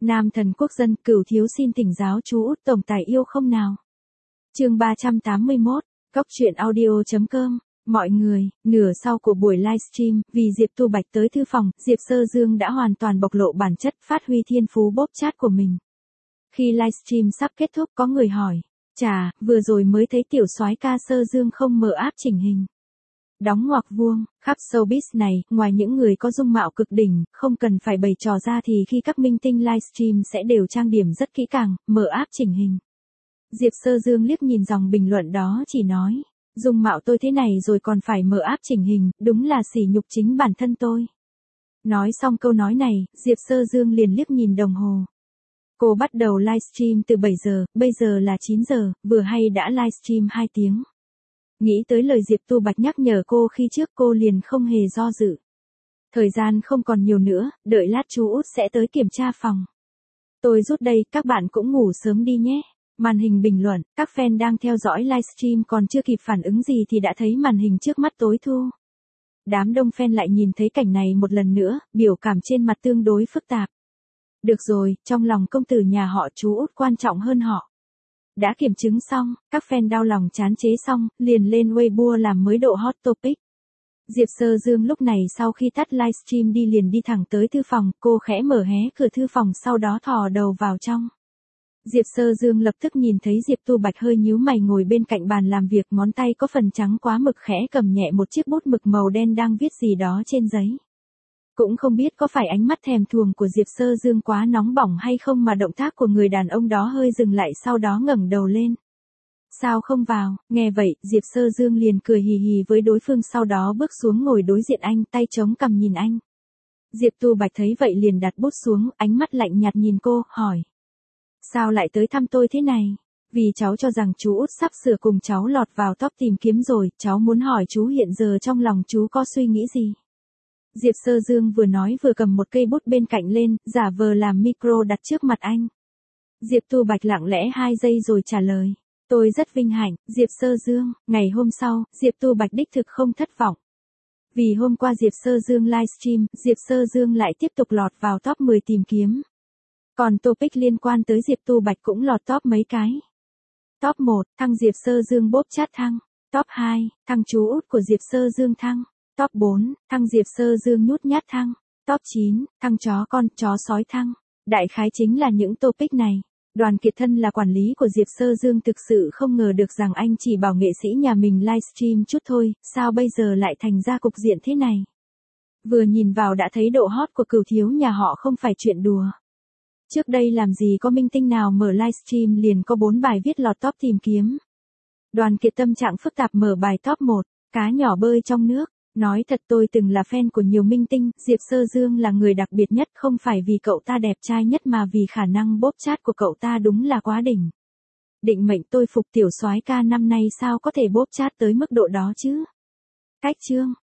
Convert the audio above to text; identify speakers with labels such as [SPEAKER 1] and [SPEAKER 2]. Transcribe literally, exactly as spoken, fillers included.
[SPEAKER 1] Nam thần quốc dân, Cửu thiếu xin thỉnh giáo chú út tổng tài yêu không nào. Chương ba trăm tám mươi mốt, góc truyện audio chấm com. Mọi người, nửa sau của buổi livestream, vì Diệp Tu Bạch tới thư phòng, Diệp Sơ Dương đã hoàn toàn bộc lộ bản chất, phát huy thiên phú bóp chat của mình. Khi livestream sắp kết thúc, có người hỏi, chà, vừa rồi mới thấy tiểu soái ca Sơ Dương không mở áp chỉnh hình. Đóng ngoặc vuông, khắp showbiz này, ngoài những người có dung mạo cực đỉnh, không cần phải bày trò ra thì khi các minh tinh livestream sẽ đều trang điểm rất kỹ càng, mở áp chỉnh hình. Diệp Sơ Dương liếc nhìn dòng bình luận đó chỉ nói, dung mạo tôi thế này rồi còn phải mở áp chỉnh hình, đúng là sỉ nhục chính bản thân tôi. Nói xong câu nói này, Diệp Sơ Dương liền liếc nhìn đồng hồ. Cô bắt đầu livestream từ bảy giờ, bây giờ là chín giờ, vừa hay đã livestream hai tiếng. Nghĩ tới lời Diệp Tu Bạch nhắc nhở cô khi trước, cô liền không hề do dự. Thời gian không còn nhiều nữa, đợi lát chú út sẽ tới kiểm tra phòng. Tôi rút đây, các bạn cũng ngủ sớm đi nhé. Màn hình bình luận, các fan đang theo dõi livestream còn chưa kịp phản ứng gì thì đã thấy màn hình trước mắt tối thu. Đám đông fan lại nhìn thấy cảnh này một lần nữa, biểu cảm trên mặt tương đối phức tạp. Được rồi, trong lòng công tử nhà họ chú út quan trọng hơn họ. Đã kiểm chứng xong, các fan đau lòng chán chế xong, liền lên Weibo làm mới độ hot topic. Diệp Sơ Dương lúc này sau khi tắt livestream đi liền đi thẳng tới thư phòng, cô khẽ mở hé cửa thư phòng sau đó thò đầu vào trong. Diệp Sơ Dương lập tức nhìn thấy Diệp Tu Bạch hơi nhíu mày ngồi bên cạnh bàn làm việc, ngón tay có phần trắng quá mực khẽ cầm nhẹ một chiếc bút mực màu đen đang viết gì đó trên giấy. Cũng không biết có phải ánh mắt thèm thuồng của Diệp Sơ Dương quá nóng bỏng hay không mà động tác của người đàn ông đó hơi dừng lại sau đó ngẩng đầu lên. Sao không vào? Nghe vậy, Diệp Sơ Dương liền cười hì hì với đối phương sau đó bước xuống ngồi đối diện anh, tay chống cằm nhìn anh. Diệp Tu Bạch thấy vậy liền đặt bút xuống, ánh mắt lạnh nhạt nhìn cô, hỏi. Sao lại tới thăm tôi thế này? Vì cháu cho rằng chú út sắp sửa cùng cháu lọt vào top tìm kiếm rồi, cháu muốn hỏi chú hiện giờ trong lòng chú có suy nghĩ gì? Diệp Sơ Dương vừa nói vừa cầm một cây bút bên cạnh lên, giả vờ làm micro đặt trước mặt anh. Diệp Tu Bạch lặng lẽ hai giây rồi trả lời. Tôi rất vinh hạnh, Diệp Sơ Dương. Ngày hôm sau, Diệp Tu Bạch đích thực không thất vọng. Vì hôm qua Diệp Sơ Dương livestream, Diệp Sơ Dương lại tiếp tục lọt vào top mười tìm kiếm. Còn topic liên quan tới Diệp Tu Bạch cũng lọt top mấy cái. Top một, thăng Diệp Sơ Dương bóp chat thăng. Top hai, thăng chú út của Diệp Sơ Dương thăng. Top bốn, thăng Diệp Sơ Dương nhút nhát thăng. Top chín, thăng chó con, chó sói thăng. Đại khái chính là những topic này. Đoàn Kiệt Thân là quản lý của Diệp Sơ Dương thực sự không ngờ được rằng anh chỉ bảo nghệ sĩ nhà mình livestream chút thôi, sao bây giờ lại thành ra cục diện thế này. Vừa nhìn vào đã thấy độ hot của Cửu thiếu nhà họ không phải chuyện đùa. Trước đây làm gì có minh tinh nào mở livestream liền có bốn bài viết lọt top tìm kiếm. Đoàn Kiệt tâm trạng phức tạp mở bài top một, cá nhỏ bơi trong nước. Nói thật tôi từng là fan của nhiều minh tinh, Diệp Sơ Dương là người đặc biệt nhất không phải vì cậu ta đẹp trai nhất mà vì khả năng bóp chat của cậu ta đúng là quá đỉnh. Định mệnh tôi phục tiểu soái ca năm nay sao có thể bóp chat tới mức độ đó chứ. Cách chương.